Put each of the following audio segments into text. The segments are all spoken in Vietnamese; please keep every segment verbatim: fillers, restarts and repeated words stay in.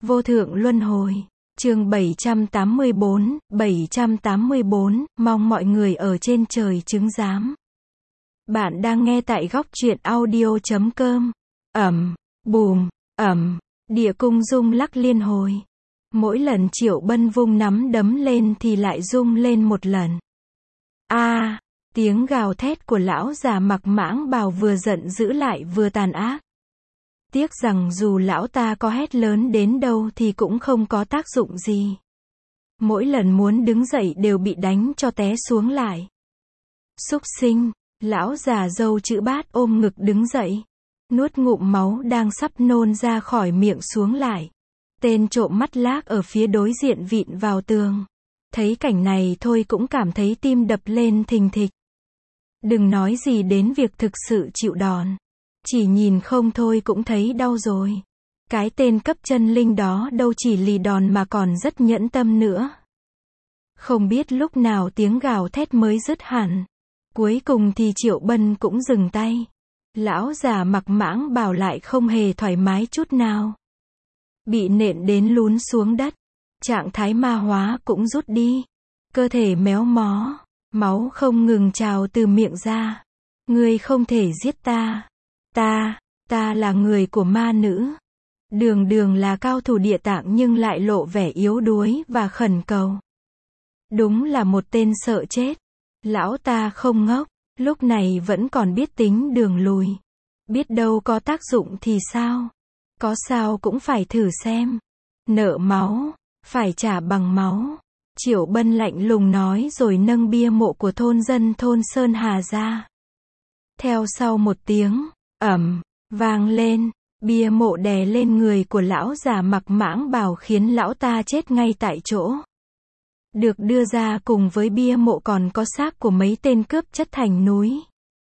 Vô thượng luân hồi. Chương bảy trăm tám mươi bốn, bảy trăm tám mươi bốn, mong mọi người ở trên trời chứng giám. Bạn đang nghe tại góc truyện audio chấm com. Ầm, bùm, ầm, địa cung rung lắc liên hồi. Mỗi lần Triệu Bân vung nắm đấm lên thì lại rung lên một lần. A, tiếng gào thét của lão già mặc mãng bào vừa giận dữ lại vừa tàn ác. Tiếc rằng dù lão ta có hét lớn đến đâu thì cũng không có tác dụng gì. Mỗi lần muốn đứng dậy đều bị đánh cho té xuống lại. Súc sinh, lão già râu chữ bát ôm ngực đứng dậy. Nuốt ngụm máu đang sắp nôn ra khỏi miệng xuống lại. Tên trộm mắt lác ở phía đối diện vịn vào tường. Thấy cảnh này thôi cũng cảm thấy tim đập lên thình thịch. Đừng nói gì đến việc thực sự chịu đòn. Chỉ nhìn không thôi cũng thấy đau rồi. Cái tên cấp chân linh đó đâu chỉ lì đòn mà còn rất nhẫn tâm nữa. Không biết lúc nào tiếng gào thét mới dứt hẳn. Cuối cùng thì Triệu Bân cũng dừng tay. Lão già mặc mãng bảo lại không hề thoải mái chút nào. Bị nện đến lún xuống đất. Trạng thái ma hóa cũng rút đi. Cơ thể méo mó. Máu không ngừng trào từ miệng ra. Ngươi không thể giết ta. Ta, ta là người của ma nữ. Đường đường là cao thủ địa tạng nhưng lại lộ vẻ yếu đuối và khẩn cầu. Đúng là một tên sợ chết. Lão ta không ngốc, lúc này vẫn còn biết tính đường lùi. Biết đâu có tác dụng thì sao? Có sao cũng phải thử xem. Nợ máu, phải trả bằng máu. Triệu Bân lạnh lùng nói rồi nâng bia mộ của thôn dân thôn Sơn Hà ra. Theo sau một tiếng ầm vang lên, bia mộ đè lên người của lão già mặc mãng bào khiến lão ta chết ngay tại chỗ. Được đưa ra cùng với bia mộ còn có xác của mấy tên cướp chất thành núi.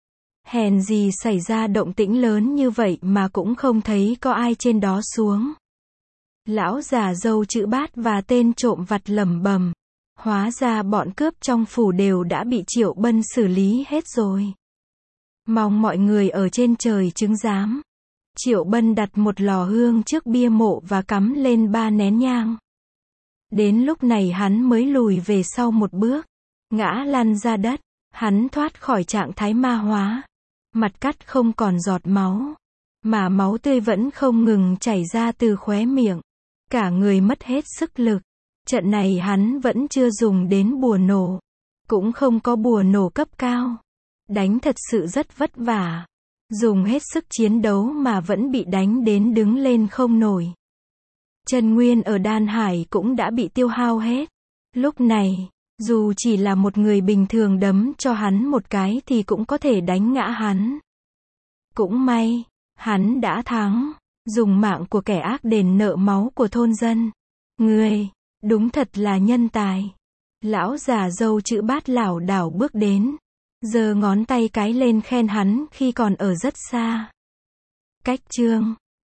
Hèn gì xảy ra động tĩnh lớn như vậy mà cũng không thấy có ai trên đó xuống. Lão già râu chữ bát và tên trộm vặt lẩm bẩm. Hóa ra bọn cướp trong phủ đều đã bị Triệu Bân xử lý hết rồi. Mong mọi người ở trên trời chứng giám. Triệu Bân đặt một lò hương trước bia mộ và cắm lên ba nén nhang. Đến lúc này hắn mới lùi về sau một bước. Ngã lăn ra đất. Hắn thoát khỏi trạng thái ma hóa. Mặt cắt không còn giọt máu. Mà máu tươi vẫn không ngừng chảy ra từ khóe miệng. Cả người mất hết sức lực. Trận này hắn vẫn chưa dùng đến bùa nổ. Cũng không có bùa nổ cấp cao. Đánh thật sự rất vất vả. Dùng hết sức chiến đấu mà vẫn bị đánh đến đứng lên không nổi. Chân nguyên ở đan hải cũng đã bị tiêu hao hết. Lúc này, dù chỉ là một người bình thường đấm cho hắn một cái thì cũng có thể đánh ngã hắn. Cũng may, hắn đã thắng. Dùng mạng của kẻ ác đền nợ máu của thôn dân. Ngươi, đúng thật là nhân tài. Lão già râu chữ bát lảo đảo bước đến. Giơ ngón tay cái lên khen hắn khi còn ở rất xa. Cách chương